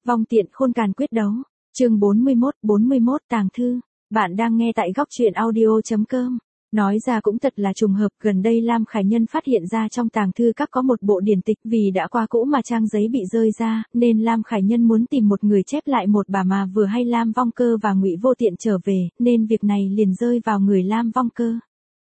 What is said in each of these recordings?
Vong tiện khôn càn quyết đấu. Chương 41 tàng thư. Bạn đang nghe tại góc truyện audio.com. Nói ra cũng thật là trùng hợp, gần đây Lam Khải Nhân phát hiện ra trong tàng thư các có một bộ điển tịch, vì đã qua cũ mà trang giấy bị rơi ra, nên Lam Khải Nhân muốn tìm một người chép lại một bà mà vừa hay Lam Vong Cơ và Ngụy Vô Tiện trở về, nên việc này liền rơi vào người Lam Vong Cơ.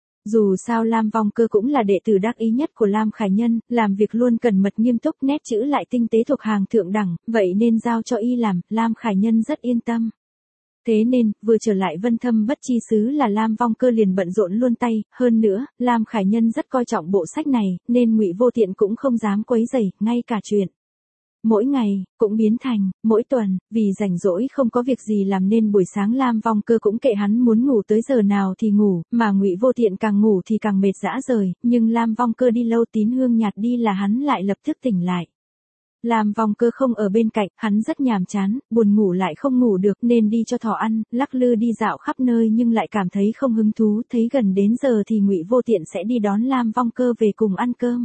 Dù sao Lam Vong Cơ cũng là đệ tử đắc ý nhất của Lam Khải Nhân, làm việc luôn cẩn mật nghiêm túc, nét chữ lại tinh tế thuộc hàng thượng đẳng, vậy nên giao cho y làm, Lam Khải Nhân rất yên tâm. Thế nên, vừa trở lại Vân Thâm Bất Chi Xứ là Lam Vong Cơ liền bận rộn luôn tay, hơn nữa, Lam Khải Nhân rất coi trọng bộ sách này, nên Ngụy Vô Tiện cũng không dám quấy rầy, ngay cả chuyện mỗi ngày cũng biến thành mỗi tuần, vì rảnh rỗi không có việc gì làm nên buổi sáng Lam Vong Cơ cũng kệ hắn muốn ngủ tới giờ nào thì ngủ, mà Ngụy Vô Tiện càng ngủ thì càng mệt rã rời, nhưng Lam Vong Cơ đi lâu tín hương nhạt đi là hắn lại lập tức tỉnh lại. Lam Vong Cơ không ở bên cạnh, hắn rất nhàm chán, buồn ngủ lại không ngủ được nên đi cho thỏ ăn, lắc lư đi dạo khắp nơi nhưng lại cảm thấy không hứng thú, thấy gần đến giờ thì Ngụy Vô Tiện sẽ đi đón Lam Vong Cơ về cùng ăn cơm.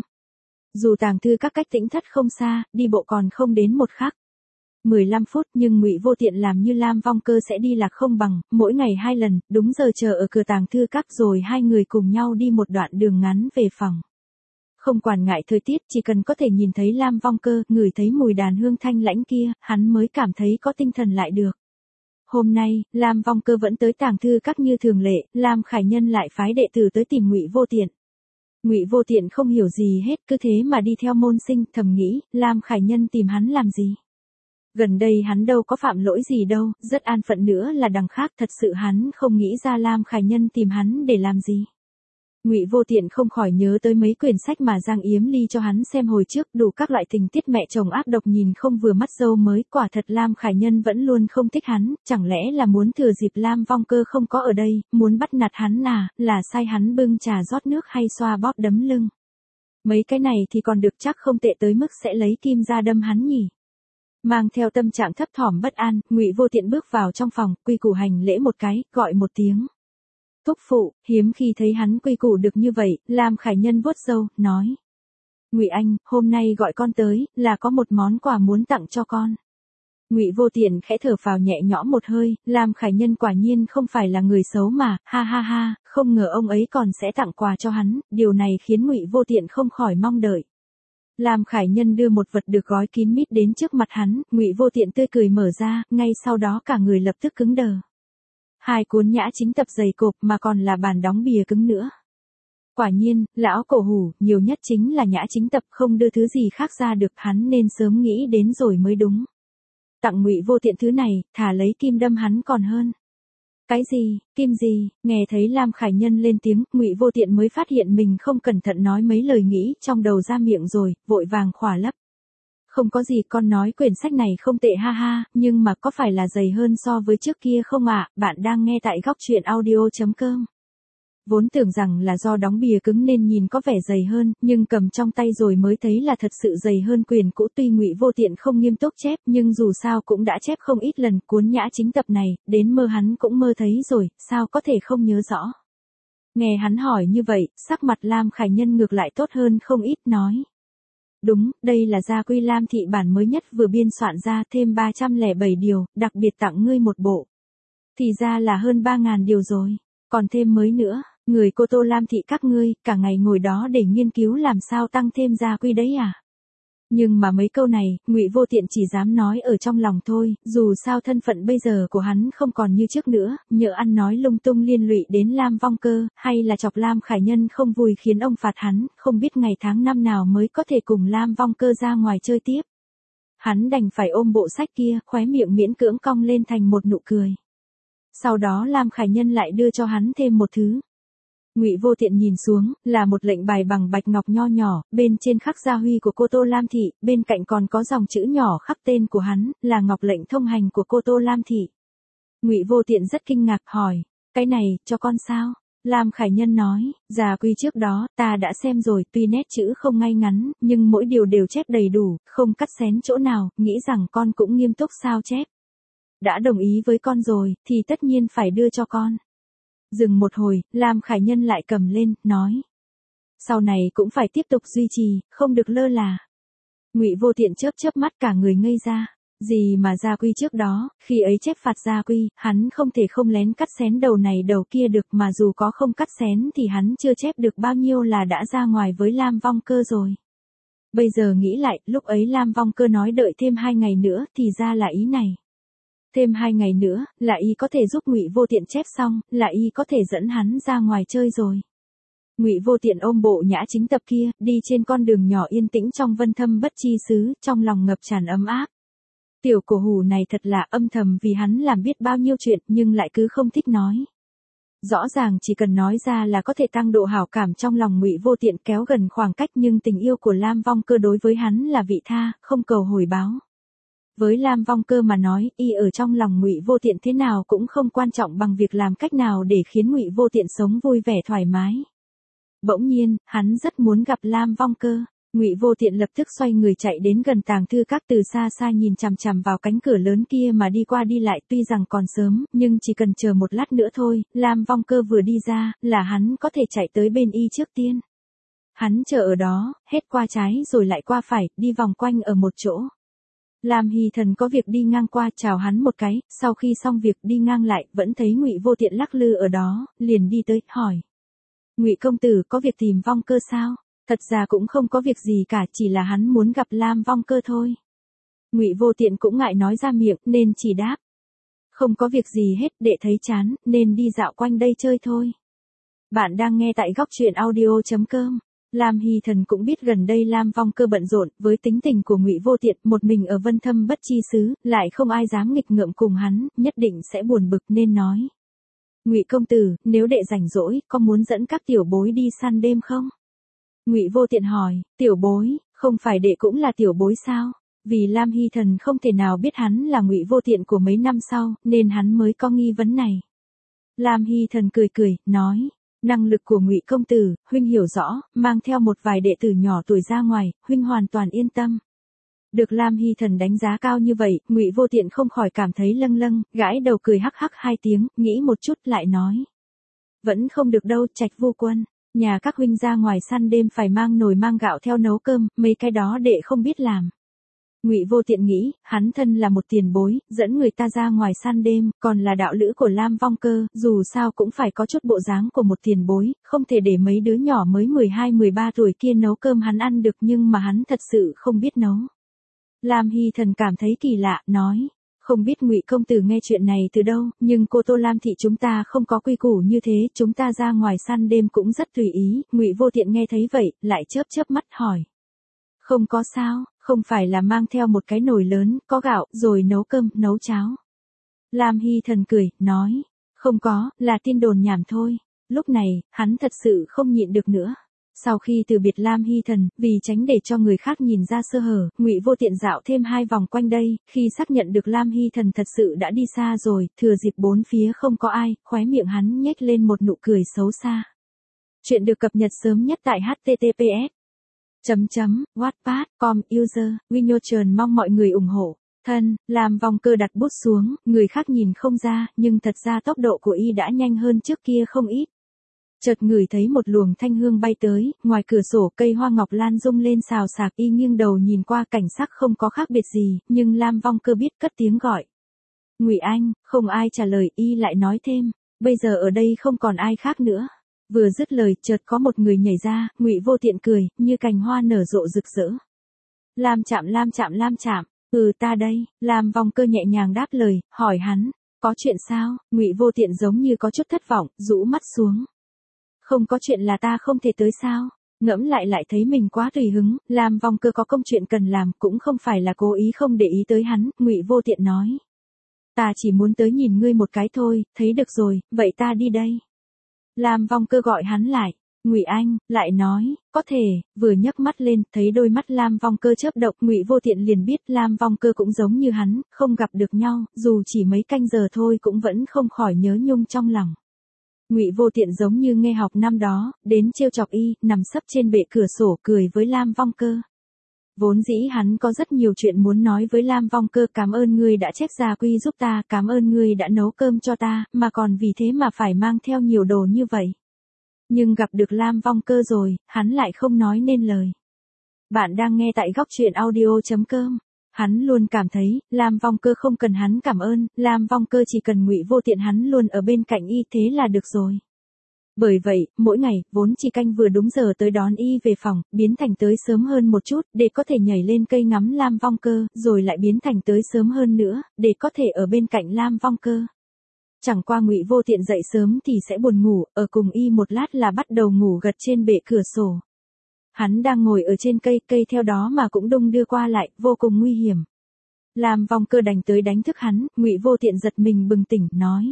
Dù tàng thư các cách Tĩnh Thất không xa, đi bộ còn không đến một khắc 15 phút, nhưng Ngụy Vô Tiện làm như Lam Vong Cơ sẽ đi lạc không bằng, mỗi ngày 2 lần, đúng giờ chờ ở cửa tàng thư các rồi hai người cùng nhau đi một đoạn đường ngắn về phòng. Không quản ngại thời tiết, chỉ cần có thể nhìn thấy Lam Vong Cơ, ngửi thấy mùi đàn hương thanh lãnh kia, hắn mới cảm thấy có tinh thần lại được. Hôm nay, Lam Vong Cơ vẫn tới tàng thư các như thường lệ, Lam Khải Nhân lại phái đệ tử tới tìm Ngụy Vô Tiện. Ngụy Vô Tiện không hiểu gì hết, cứ thế mà đi theo môn sinh, thầm nghĩ, Lam Khải Nhân tìm hắn làm gì? Gần đây hắn đâu có phạm lỗi gì đâu, rất an phận nữa là đằng khác, thật sự hắn không nghĩ ra Lam Khải Nhân tìm hắn để làm gì. Ngụy Vô Tiện không khỏi nhớ tới mấy quyển sách mà Giang Yếm Ly cho hắn xem hồi trước, đủ các loại tình tiết mẹ chồng ác độc nhìn không vừa mắt dâu mới, quả thật Lam Khải Nhân vẫn luôn không thích hắn, chẳng lẽ là muốn thừa dịp Lam Vong Cơ không có ở đây, muốn bắt nạt hắn à, là sai hắn bưng trà rót nước hay xoa bóp đấm lưng. Mấy cái này thì còn được, chắc không tệ tới mức sẽ lấy kim ra đâm hắn nhỉ. Mang theo tâm trạng thấp thỏm bất an, Ngụy Vô Tiện bước vào trong phòng, quy củ hành lễ một cái, gọi một tiếng. Thúc phụ, hiếm khi thấy hắn quy củ được như vậy, Lam Khải Nhân vuốt râu, nói. Ngụy anh, hôm nay gọi con tới, là có một món quà muốn tặng cho con. Ngụy Vô Tiện khẽ thở phào nhẹ nhõm một hơi, Lam Khải Nhân quả nhiên không phải là người xấu mà, ha ha ha, không ngờ ông ấy còn sẽ tặng quà cho hắn, điều này khiến Ngụy Vô Tiện không khỏi mong đợi. Lam Khải Nhân đưa một vật được gói kín mít đến trước mặt hắn, Ngụy Vô Tiện tươi cười mở ra, ngay sau đó cả người lập tức cứng đờ. 2 cuốn nhã chính tập dày cộp mà còn là bản đóng bìa cứng nữa. Quả nhiên, lão cổ hủ, nhiều nhất chính là nhã chính tập, không đưa thứ gì khác ra được, hắn nên sớm nghĩ đến rồi mới đúng. Tặng Ngụy Vô Tiện thứ này, thà lấy kim đâm hắn còn hơn. Cái gì, kim gì? Nghe thấy Lam Khải Nhân lên tiếng, Ngụy Vô Tiện mới phát hiện mình không cẩn thận nói mấy lời nghĩ trong đầu ra miệng rồi, vội vàng khỏa lấp. Không có gì, con nói quyển sách này không tệ ha ha, nhưng mà có phải là dày hơn so với trước kia không ạ? Bạn đang nghe tại góc truyện audio.com. Vốn tưởng rằng là do đóng bìa cứng nên nhìn có vẻ dày hơn, nhưng cầm trong tay rồi mới thấy là thật sự dày hơn quyển cũ. Tuy Ngụy Vô Tiện không nghiêm túc chép, nhưng dù sao cũng đã chép không ít lần cuốn nhã chính tập này, đến mơ hắn cũng mơ thấy rồi, sao có thể không nhớ rõ. Nghe hắn hỏi như vậy, sắc mặt Lam Khải Nhân ngược lại tốt hơn không ít, nói. Đúng, đây là gia quy Lam thị bản mới nhất vừa biên soạn ra, thêm 307 điều, đặc biệt tặng ngươi một bộ. Thì ra là hơn 3.000 điều rồi, còn thêm mới nữa, người cô Tô Lam thị các ngươi, cả ngày ngồi đó để nghiên cứu làm sao tăng thêm gia quy đấy à? Nhưng mà mấy câu này, Ngụy Vô Tiện chỉ dám nói ở trong lòng thôi, dù sao thân phận bây giờ của hắn không còn như trước nữa, nhỡ ăn nói lung tung liên lụy đến Lam Vong Cơ, hay là chọc Lam Khải Nhân không vui khiến ông phạt hắn, không biết ngày tháng năm nào mới có thể cùng Lam Vong Cơ ra ngoài chơi tiếp. Hắn đành phải ôm bộ sách kia, khóe miệng miễn cưỡng cong lên thành một nụ cười. Sau đó Lam Khải Nhân lại đưa cho hắn thêm một thứ. Ngụy Vô Tiện nhìn xuống, là một lệnh bài bằng bạch ngọc nho nhỏ, bên trên khắc gia huy của cô Tô Lam thị, bên cạnh còn có dòng chữ nhỏ khắc tên của hắn, là ngọc lệnh thông hành của cô Tô Lam thị. Ngụy Vô Tiện rất kinh ngạc hỏi, cái này, cho con sao? Lam Khải Nhân nói, gia quy trước đó, ta đã xem rồi, tuy nét chữ không ngay ngắn, nhưng mỗi điều đều chép đầy đủ, không cắt xén chỗ nào, nghĩ rằng con cũng nghiêm túc sao chép. Đã đồng ý với con rồi, thì tất nhiên phải đưa cho con. Dừng một hồi, Lam Khải Nhân lại cầm lên, nói. Sau này cũng phải tiếp tục duy trì, không được lơ là. Ngụy Vô Tiện chớp chớp mắt cả người ngây ra. Gì mà gia quy trước đó, khi ấy chép phạt gia quy, hắn không thể không lén cắt xén đầu này đầu kia được, mà dù có không cắt xén thì hắn chưa chép được bao nhiêu là đã ra ngoài với Lam Vong Cơ rồi. Bây giờ nghĩ lại, lúc ấy Lam Vong Cơ nói đợi thêm 2 ngày nữa thì ra là ý này. Thêm 2 ngày nữa, là y có thể giúp Ngụy Vô Tiện chép xong, là y có thể dẫn hắn ra ngoài chơi rồi. Ngụy Vô Tiện ôm bộ nhã chính tập kia, đi trên con đường nhỏ yên tĩnh trong Vân Thâm Bất Chi xứ, trong lòng ngập tràn ấm áp. Tiểu cổ hủ này thật là âm thầm vì hắn làm biết bao nhiêu chuyện nhưng lại cứ không thích nói. Rõ ràng chỉ cần nói ra là có thể tăng độ hảo cảm trong lòng Ngụy Vô Tiện, kéo gần khoảng cách, nhưng tình yêu của Lam Vong Cơ đối với hắn là vị tha, không cầu hồi báo. Với Lam Vong Cơ mà nói, y ở trong lòng Ngụy Vô Tiện thế nào cũng không quan trọng bằng việc làm cách nào để khiến Ngụy Vô Tiện sống vui vẻ thoải mái. Bỗng nhiên, hắn rất muốn gặp Lam Vong Cơ. Ngụy Vô Tiện lập tức xoay người chạy đến gần tàng thư các, từ xa xa nhìn chằm chằm vào cánh cửa lớn kia mà đi qua đi lại, tuy rằng còn sớm, nhưng chỉ cần chờ một lát nữa thôi, Lam Vong Cơ vừa đi ra, là hắn có thể chạy tới bên y trước tiên. Hắn chờ ở đó, hết qua trái rồi lại qua phải, đi vòng quanh ở một chỗ. Lam Hy Thần có việc đi ngang qua, chào hắn một cái, sau khi xong việc đi ngang lại, vẫn thấy Ngụy Vô Tiện lắc lư ở đó, liền đi tới, hỏi. Ngụy công tử có việc tìm Vong Cơ sao? Thật ra cũng không có việc gì cả, chỉ là hắn muốn gặp Lam Vong Cơ thôi. Ngụy Vô Tiện cũng ngại nói ra miệng, nên chỉ đáp. Không có việc gì hết, đệ thấy chán, nên đi dạo quanh đây chơi thôi. Bạn đang nghe tại góc truyện audio.com. Lam Hy Thần cũng biết gần đây Lam Vong Cơ bận rộn, với tính tình của Ngụy Vô Tiện, một mình ở Vân Thâm Bất Chi xứ, lại không ai dám nghịch ngợm cùng hắn, nhất định sẽ buồn bực nên nói. Ngụy công tử, nếu đệ rảnh rỗi, có muốn dẫn các tiểu bối đi săn đêm không? Ngụy Vô Tiện hỏi, tiểu bối, không phải đệ cũng là tiểu bối sao? Vì Lam Hy Thần không thể nào biết hắn là Ngụy Vô Tiện của mấy năm sau, nên hắn mới có nghi vấn này. Lam Hy Thần cười cười, nói, năng lực của Ngụy công tử, huynh hiểu rõ, mang theo một vài đệ tử nhỏ tuổi ra ngoài, huynh hoàn toàn yên tâm. Được Lam Hy Thần đánh giá cao như vậy, Ngụy Vô Tiện không khỏi cảm thấy lâng lâng, gãi đầu cười hắc hắc 2 tiếng, nghĩ một chút lại nói. Vẫn không được đâu, Trạch Vô Quân. Nhà các huynh ra ngoài săn đêm phải mang nồi mang gạo theo nấu cơm, mấy cái đó đệ không biết làm. Ngụy Vô Tiện nghĩ, hắn thân là một tiền bối, dẫn người ta ra ngoài săn đêm, còn là đạo lữ của Lam Vong Cơ, dù sao cũng phải có chút bộ dáng của một tiền bối, không thể để mấy đứa nhỏ mới 12-13 tuổi kia nấu cơm hắn ăn được, nhưng mà hắn thật sự không biết nấu. Lam Hy Thần cảm thấy kỳ lạ, nói. Không biết Ngụy công tử nghe chuyện này từ đâu, nhưng cô Tô Lam thị chúng ta không có quy củ như thế, chúng ta ra ngoài săn đêm cũng rất tùy ý. Ngụy Vô Tiện nghe thấy vậy, lại chớp chớp mắt hỏi. Không có sao, không phải là mang theo một cái nồi lớn, có gạo, rồi nấu cơm, nấu cháo. Lam Hy Thần cười, nói. Không có, là tin đồn nhảm thôi. Lúc này, hắn thật sự không nhịn được nữa. Sau khi từ biệt Lam Hy Thần, vì tránh để cho người khác nhìn ra sơ hở, Ngụy Vô Tiện dạo thêm 2 vòng quanh đây, khi xác nhận được Lam Hy Thần thật sự đã đi xa rồi, thừa dịp bốn phía không có ai, khóe miệng hắn nhếch lên một nụ cười xấu xa. Chuyện được cập nhật sớm nhất tại https://wattpad.com user Winotron, mong mọi người ủng hộ. Thân, Lam Vong Cơ đặt bút xuống, người khác nhìn không ra, nhưng thật ra tốc độ của y đã nhanh hơn trước kia không ít. Chợt ngửi thấy một luồng thanh hương bay tới, ngoài cửa sổ cây hoa ngọc lan rung lên xào xạc, y nghiêng đầu nhìn qua, cảnh sắc không có khác biệt gì, nhưng Lam Vong Cơ biết, cất tiếng gọi. Ngụy Anh, không ai trả lời, y lại nói thêm, bây giờ ở đây không còn ai khác nữa. Vừa dứt lời, chợt có một người nhảy ra, Ngụy Vô Tiện cười, như cành hoa nở rộ rực rỡ. Lam Trạm, Lam Trạm, Lam Trạm, ta đây. Lam Vong Cơ nhẹ nhàng đáp lời, hỏi hắn, có chuyện sao? Ngụy Vô Tiện giống như có chút thất vọng, rũ mắt xuống. Không có chuyện là ta không thể tới sao? Ngẫm lại thấy mình quá tùy hứng, Lam Vong Cơ có công chuyện cần làm, cũng không phải là cố ý không để ý tới hắn, Ngụy Vô Tiện nói. Ta chỉ muốn tới nhìn ngươi một cái thôi, thấy được rồi, vậy ta đi đây. Lam Vong Cơ gọi hắn lại, Ngụy Anh, lại nói, có thể, vừa nhấc mắt lên, thấy đôi mắt Lam Vong Cơ chớp động, Ngụy Vô Tiện liền biết Lam Vong Cơ cũng giống như hắn, không gặp được nhau, dù chỉ mấy canh giờ thôi cũng vẫn không khỏi nhớ nhung trong lòng. Ngụy Vô Tiện giống như nghe học năm đó, đến trêu chọc y, nằm sấp trên bệ cửa sổ cười với Lam Vong Cơ. Vốn dĩ hắn có rất nhiều chuyện muốn nói với Lam Vong Cơ, cảm ơn ngươi đã chép gia quy giúp ta, cảm ơn ngươi đã nấu cơm cho ta, mà còn vì thế mà phải mang theo nhiều đồ như vậy. Nhưng gặp được Lam Vong Cơ rồi, hắn lại không nói nên lời. Bạn đang nghe tại góc truyện audio.com. Hắn luôn cảm thấy, Lam Vong Cơ không cần hắn cảm ơn, Lam Vong Cơ chỉ cần Ngụy Vô Tiện hắn luôn ở bên cạnh y thế là được rồi. Bởi vậy, mỗi ngày, vốn chỉ canh vừa đúng giờ tới đón y về phòng, biến thành tới sớm hơn một chút, để có thể nhảy lên cây ngắm Lam Vong Cơ, rồi lại biến thành tới sớm hơn nữa, để có thể ở bên cạnh Lam Vong Cơ. Chẳng qua Ngụy Vô Tiện dậy sớm thì sẽ buồn ngủ, ở cùng y một lát là bắt đầu ngủ gật trên bệ cửa sổ. Hắn đang ngồi ở trên cây, cây theo đó mà cũng đung đưa qua lại, vô cùng nguy hiểm. Lam Vong Cơ đành tới đánh thức hắn, Ngụy Vô Tiện giật mình bừng tỉnh, nói.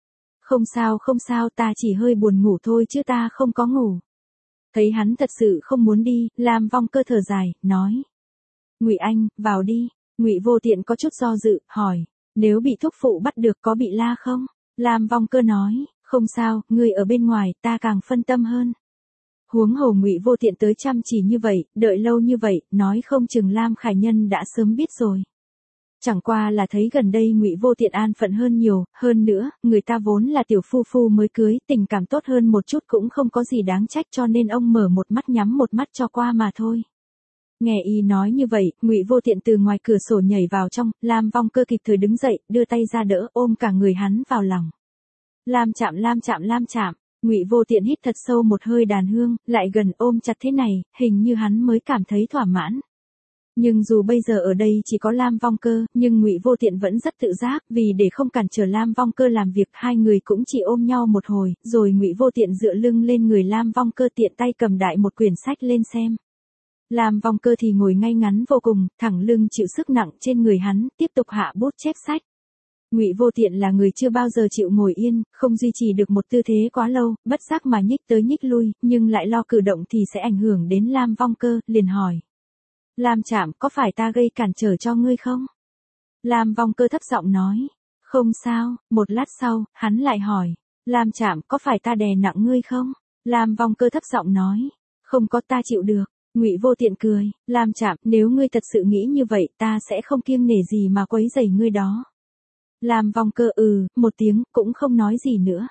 Không sao, ta chỉ hơi buồn ngủ thôi chứ ta không có ngủ. Thấy hắn thật sự không muốn đi, Lam Vong Cơ thở dài, nói. Ngụy Anh, vào đi. Ngụy Vô Tiện có chút do dự, hỏi. Nếu bị thúc phụ bắt được có bị la không? Lam Vong Cơ nói, không sao, ngươi ở bên ngoài, ta càng phân tâm hơn. Huống hồ Ngụy Vô Tiện tới chăm chỉ như vậy, đợi lâu như vậy, nói không chừng Lam Khải Nhân đã sớm biết rồi. Chẳng qua là thấy gần đây Ngụy Vô Tiện an phận hơn nhiều, hơn nữa, người ta vốn là tiểu phu phu mới cưới, tình cảm tốt hơn một chút cũng không có gì đáng trách cho nên ông mở một mắt nhắm một mắt cho qua mà thôi. Nghe y nói như vậy, Ngụy Vô Tiện từ ngoài cửa sổ nhảy vào trong, Lam Vong Cơ kịp thời đứng dậy, đưa tay ra đỡ, ôm cả người hắn vào lòng. Lam chạm. Ngụy Vô Tiện hít thật sâu một hơi đàn hương, lại gần ôm chặt thế này, hình như hắn mới cảm thấy thỏa mãn. Nhưng dù bây giờ ở đây chỉ có Lam Vong Cơ, nhưng Ngụy Vô Tiện vẫn rất tự giác, vì để không cản trở Lam Vong Cơ làm việc, hai người cũng chỉ ôm nhau một hồi, rồi Ngụy Vô Tiện dựa lưng lên người Lam Vong Cơ tiện tay cầm đại một quyển sách lên xem. Lam Vong Cơ thì ngồi ngay ngắn vô cùng, thẳng lưng chịu sức nặng trên người hắn, tiếp tục hạ bút chép sách. Ngụy Vô Tiện là người chưa bao giờ chịu ngồi yên, không duy trì được một tư thế quá lâu, bất giác mà nhích tới nhích lui, nhưng lại lo cử động thì sẽ ảnh hưởng đến Lam Vong Cơ, liền hỏi. Lam chạm, có phải ta gây cản trở cho ngươi không? Lam Vong Cơ thấp giọng nói. Không sao, một lát sau, hắn lại hỏi. Lam chạm, có phải ta đè nặng ngươi không? Lam Vong Cơ thấp giọng nói. Không có, ta chịu được. Ngụy Vô Tiện cười. Lam chạm, nếu ngươi thật sự nghĩ như vậy, ta sẽ không kiêng nể gì mà quấy rầy ngươi đó. Lam Vong Cơ một tiếng, cũng không nói gì nữa.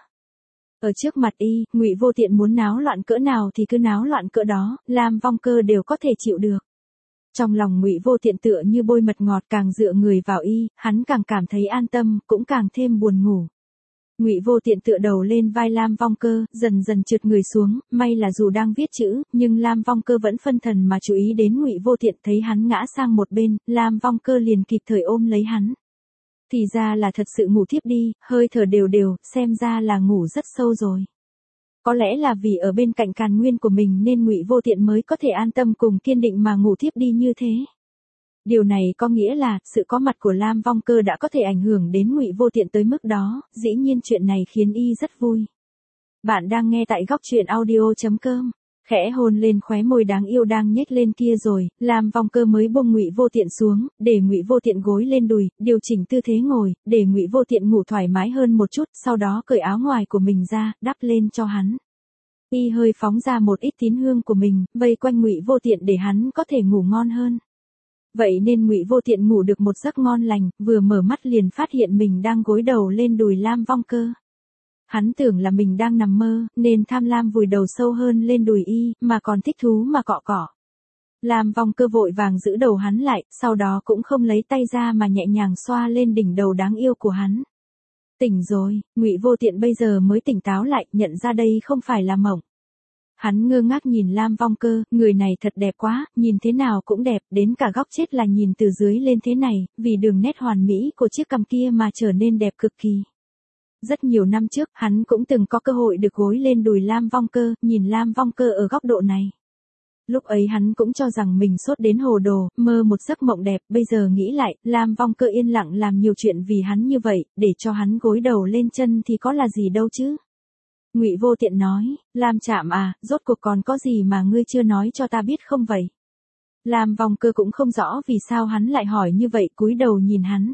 Ở trước mặt y, Ngụy Vô Tiện muốn náo loạn cỡ nào thì cứ náo loạn cỡ đó, Lam Vong Cơ đều có thể chịu được. Trong lòng Ngụy Vô Tiện tựa như bôi mật ngọt, càng dựa người vào y, hắn càng cảm thấy an tâm, cũng càng thêm buồn ngủ. Ngụy Vô Tiện tựa đầu lên vai Lam Vong Cơ, dần dần trượt người xuống, may là dù đang viết chữ, nhưng Lam Vong Cơ vẫn phân thần mà chú ý đến Ngụy Vô Tiện, thấy hắn ngã sang một bên, Lam Vong Cơ liền kịp thời ôm lấy hắn. Thì ra là thật sự ngủ thiếp đi, hơi thở đều đều, xem ra là ngủ rất sâu rồi. Có lẽ là vì ở bên cạnh Càn Nguyên của mình nên Ngụy Vô Tiện mới có thể an tâm cùng kiên định mà ngủ thiếp đi như thế. Điều này có nghĩa là, sự có mặt của Lam Vong Cơ đã có thể ảnh hưởng đến Ngụy Vô Tiện tới mức đó, dĩ nhiên chuyện này khiến y rất vui. Bạn đang nghe tại góc truyện audio.com. Khẽ hôn lên khóe môi đáng yêu đang nhếch lên kia rồi, Lam Vong Cơ mới buông Ngụy Vô Tiện xuống, để Ngụy Vô Tiện gối lên đùi, điều chỉnh tư thế ngồi, để Ngụy Vô Tiện ngủ thoải mái hơn một chút, sau đó cởi áo ngoài của mình ra, đắp lên cho hắn. Y hơi phóng ra một ít tín hương của mình, vây quanh Ngụy Vô Tiện để hắn có thể ngủ ngon hơn. Vậy nên Ngụy Vô Tiện ngủ được một giấc ngon lành, vừa mở mắt liền phát hiện mình đang gối đầu lên đùi Lam Vong Cơ. Hắn tưởng là mình đang nằm mơ, nên tham lam vùi đầu sâu hơn lên đùi y, mà còn thích thú mà cọ cọ. Lam Vong Cơ vội vàng giữ đầu hắn lại, sau đó cũng không lấy tay ra mà nhẹ nhàng xoa lên đỉnh đầu đáng yêu của hắn. Tỉnh rồi, Ngụy Vô Tiện bây giờ mới tỉnh táo lại, nhận ra đây không phải là mộng. Hắn ngơ ngác nhìn Lam Vong Cơ, người này thật đẹp quá, nhìn thế nào cũng đẹp, đến cả góc chết là nhìn từ dưới lên thế này, vì đường nét hoàn mỹ của chiếc cằm kia mà trở nên đẹp cực kỳ. Rất nhiều năm trước, hắn cũng từng có cơ hội được gối lên đùi Lam Vong Cơ, nhìn Lam Vong Cơ ở góc độ này. Lúc ấy hắn cũng cho rằng mình sốt đến hồ đồ, mơ một giấc mộng đẹp, bây giờ nghĩ lại, Lam Vong Cơ yên lặng làm nhiều chuyện vì hắn như vậy, để cho hắn gối đầu lên chân thì có là gì đâu chứ. Ngụy Vô Tiện nói, Lam chạm à, rốt cuộc còn có gì mà ngươi chưa nói cho ta biết không vậy? Lam Vong Cơ cũng không rõ vì sao hắn lại hỏi như vậy, cúi đầu nhìn hắn.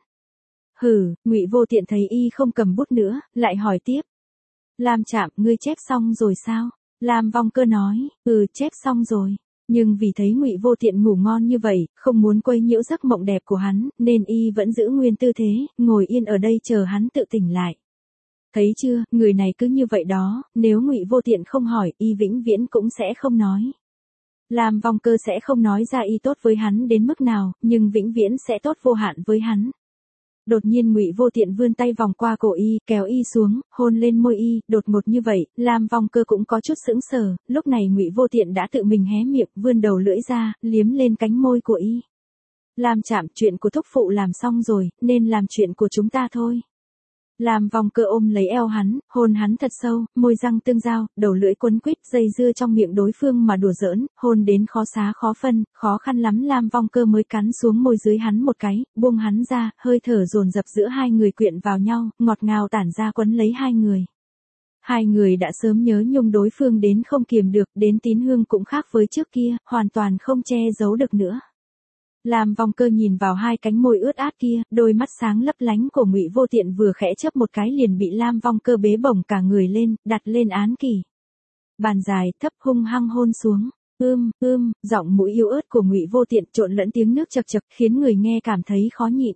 Ngụy Vô Tiện thấy y không cầm bút nữa, lại hỏi tiếp. Lam chạm, ngươi chép xong rồi sao? Lam Vong Cơ nói, chép xong rồi. Nhưng vì thấy Ngụy Vô Tiện ngủ ngon như vậy, không muốn quấy nhiễu giấc mộng đẹp của hắn, nên y vẫn giữ nguyên tư thế, ngồi yên ở đây chờ hắn tự tỉnh lại. Thấy chưa, người này cứ như vậy đó, nếu Ngụy Vô Tiện không hỏi, y vĩnh viễn cũng sẽ không nói. Lam Vong Cơ sẽ không nói ra y tốt với hắn đến mức nào, nhưng vĩnh viễn sẽ tốt vô hạn với hắn. Đột nhiên Ngụy Vô Tiện vươn tay vòng qua cổ y, kéo y xuống, hôn lên môi y, đột ngột như vậy, Lam Vong Cơ cũng có chút sững sờ, lúc này Ngụy Vô Tiện đã tự mình hé miệng, vươn đầu lưỡi ra, liếm lên cánh môi của y. Lam Trạm, chuyện của thúc phụ làm xong rồi, nên làm chuyện của chúng ta thôi. Lam Vong Cơ ôm lấy eo hắn, hôn hắn thật sâu, môi răng tương giao, đầu lưỡi quấn quýt dây dưa trong miệng đối phương mà đùa giỡn, hôn đến khó xá khó phân, khó khăn lắm Lam Vong Cơ mới cắn xuống môi dưới hắn một cái, buông hắn ra, hơi thở dồn dập giữa hai người quyện vào nhau, ngọt ngào tản ra quấn lấy hai người. Hai người đã sớm nhớ nhung đối phương đến không kiềm được, đến Tín Hương cũng khác với trước kia, hoàn toàn không che giấu được nữa. Lam Vong Cơ nhìn vào hai cánh môi ướt át kia, đôi mắt sáng lấp lánh của Ngụy Vô Tiện vừa khẽ chớp một cái liền bị Lam Vong Cơ bế bổng cả người lên, đặt lên án kỷ. Bàn dài, thấp hung hăng hôn xuống. Giọng mũi yếu ớt của Ngụy Vô Tiện trộn lẫn tiếng nước chậc chậc, khiến người nghe cảm thấy khó nhịn.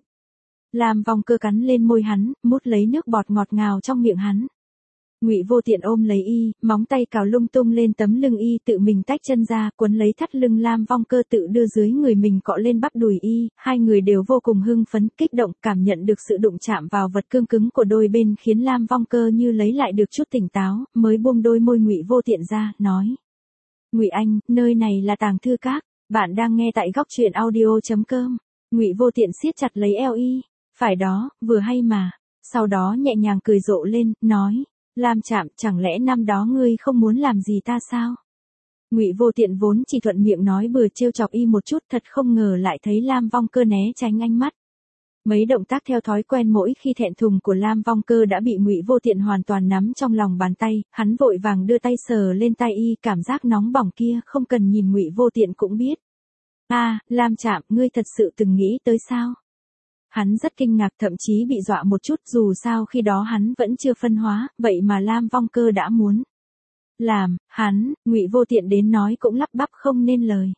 Lam Vong Cơ cắn lên môi hắn, mút lấy nước bọt ngọt ngào trong miệng hắn. Ngụy Vô Tiện ôm lấy y, móng tay cào lung tung lên tấm lưng y, tự mình tách chân ra, quấn lấy thắt lưng Lam Vong Cơ, tự đưa dưới người mình cọ lên bắp đùi y, hai người đều vô cùng hưng phấn, kích động, cảm nhận được sự đụng chạm vào vật cương cứng của đôi bên khiến Lam Vong Cơ như lấy lại được chút tỉnh táo, mới buông đôi môi Ngụy Vô Tiện ra, nói: "Ngụy anh, nơi này là Tàng Thư Các, bạn đang nghe tại góc truyện audio.com." Ngụy Vô Tiện siết chặt lấy eo y, "Phải đó, vừa hay mà." Sau đó nhẹ nhàng cười rộ lên, nói: "Lam Trạm, chẳng lẽ năm đó ngươi không muốn làm gì ta sao?" Ngụy Vô Tiện vốn chỉ thuận miệng nói bừa trêu chọc y một chút, thật không ngờ lại thấy Lam Vong Cơ né tránh ánh mắt. Mấy động tác theo thói quen mỗi khi thẹn thùng của Lam Vong Cơ đã bị Ngụy Vô Tiện hoàn toàn nắm trong lòng bàn tay, hắn vội vàng đưa tay sờ lên tai y, cảm giác nóng bỏng kia không cần nhìn Ngụy Vô Tiện cũng biết. Lam Trạm, ngươi thật sự từng nghĩ tới sao?" Hắn rất kinh ngạc, thậm chí bị dọa một chút, dù sao khi đó hắn vẫn chưa phân hóa, vậy mà Lam Vong Cơ đã muốn làm, hắn, Ngụy Vô Tiện đến nói cũng lắp bắp không nên lời.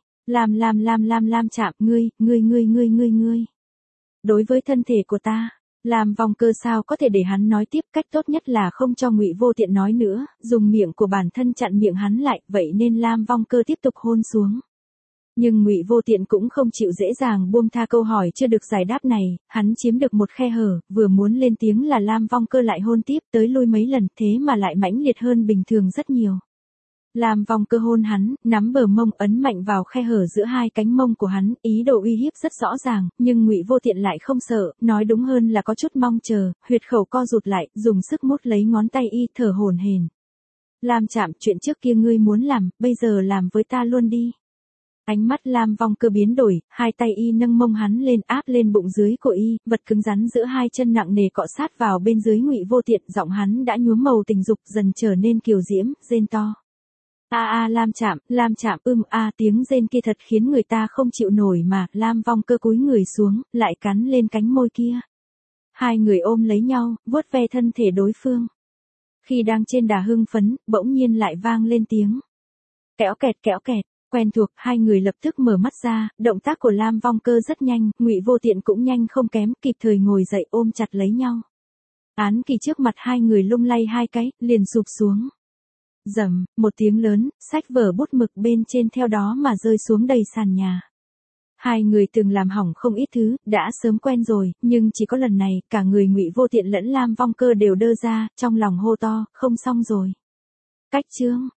Lam Trạm, ngươi. Đối với thân thể của ta, Lam Vong Cơ sao có thể để hắn nói tiếp, cách tốt nhất là không cho Ngụy Vô Tiện nói nữa, dùng miệng của bản thân chặn miệng hắn lại, vậy nên Lam Vong Cơ tiếp tục hôn xuống. Nhưng Ngụy Vô Tiện cũng không chịu dễ dàng buông tha câu hỏi chưa được giải đáp này, hắn chiếm được một khe hở, vừa muốn lên tiếng là Lam Vong Cơ lại hôn tiếp, tới lui mấy lần, thế mà lại mãnh liệt hơn bình thường rất nhiều. Lam Vong Cơ hôn hắn, nắm bờ mông ấn mạnh vào khe hở giữa hai cánh mông của hắn, ý đồ uy hiếp rất rõ ràng, nhưng Ngụy Vô Tiện lại không sợ, nói đúng hơn là có chút mong chờ, huyệt khẩu co rụt lại, dùng sức mút lấy ngón tay y, thở hổn hển. "Lam Trạm, chuyện trước kia ngươi muốn làm, bây giờ làm với ta luôn đi." Ánh mắt Lam Vong Cơ biến đổi, hai tay y nâng mông hắn lên, áp lên bụng dưới của y, vật cứng rắn giữa hai chân nặng nề cọ sát vào bên dưới Ngụy Vô Tiện, giọng hắn đã nhuốm màu tình dục, dần trở nên kiều diễm, rên to. Lam Trạm, tiếng rên kia thật khiến người ta không chịu nổi mà, Lam Vong Cơ cúi người xuống, lại cắn lên cánh môi kia. Hai người ôm lấy nhau, vuốt ve thân thể đối phương. Khi đang trên đà hưng phấn, bỗng nhiên lại vang lên tiếng kéo kẹt. Quen thuộc, hai người lập tức mở mắt ra, động tác của Lam Vong Cơ rất nhanh, Ngụy Vô Tiện cũng nhanh không kém, kịp thời ngồi dậy ôm chặt lấy nhau. Án kỳ trước mặt hai người lung lay hai cái, liền sụp xuống. Rầm, một tiếng lớn, sách vở bút mực bên trên theo đó mà rơi xuống đầy sàn nhà. Hai người từng làm hỏng không ít thứ, đã sớm quen rồi, nhưng chỉ có lần này, cả người Ngụy Vô Tiện lẫn Lam Vong Cơ đều đơ ra, trong lòng hô to, không xong rồi. Cách chương